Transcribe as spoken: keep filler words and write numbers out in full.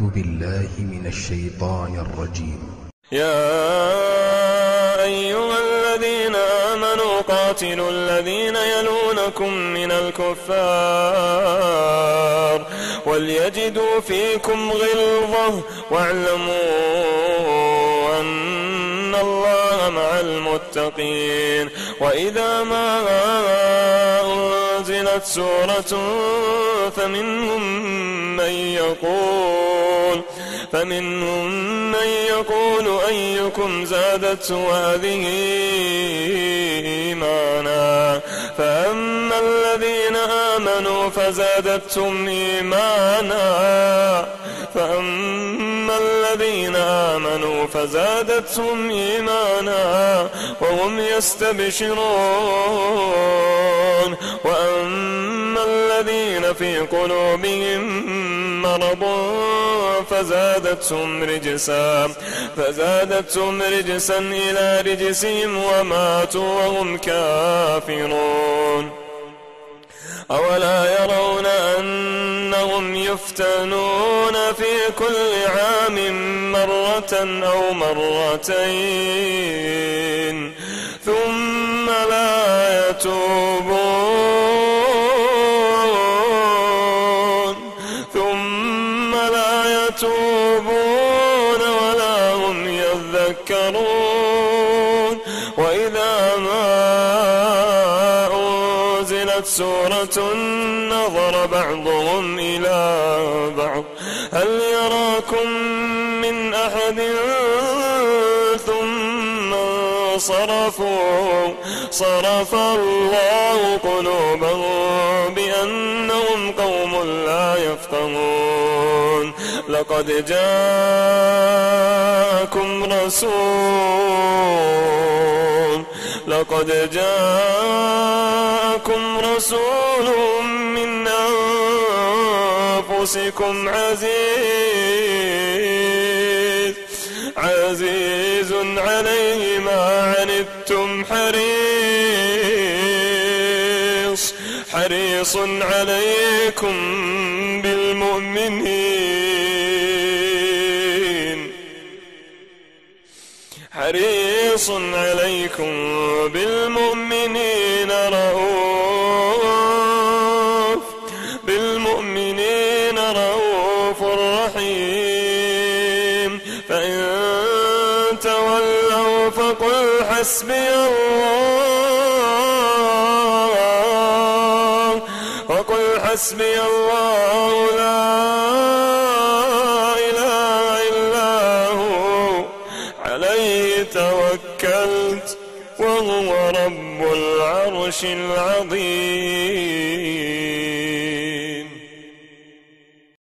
بالله من الشيطان الرجيم. يا أيها الذين آمنوا قاتلوا الذين يلونكم من الكفار وليجدوا فيكم غلظة واعلموا أن الله مع المتقين. وإذا ما أنزلت سورة فمنهم من يقول فمنهم من يقول أيكم زادته هذه إيمانا فأما الذين آمنوا فزادتهم إيمانا فأما الذين آمنوا فزادتهم إيمانا وهم يستبشرون وأما الذين في قلوبهم مرض فزادتهم رجسا فزادتهم رجسا إلى رجسهم وماتوا وهم كافرون. أولا يرون أنهم يفتنون في كل عام مرة أو مرتين ثم لا يتوبون ثم لا يتوبون ولا هم يذكرون. وإذا ما أنزلت سورة نظر بعضهم إلى بعض هل يراكم من أحد ثم صرفوا صرف الله قلوبهم بأنهم قوم لا يفقهون. لقد جاءكم رسول لقد جاءكم رسول من أنفسكم عزيز عزيز عليه ما عنتم حريص حريص عليكم بالمؤمنين حريص عليكم بالمؤمنين رؤوف بالمؤمنين رؤوف رحيم. فإن تولوا فقل حسبي الله فقل حسبي الله لا إله إلا هو عليه توكلت وهو رب العرش العظيم.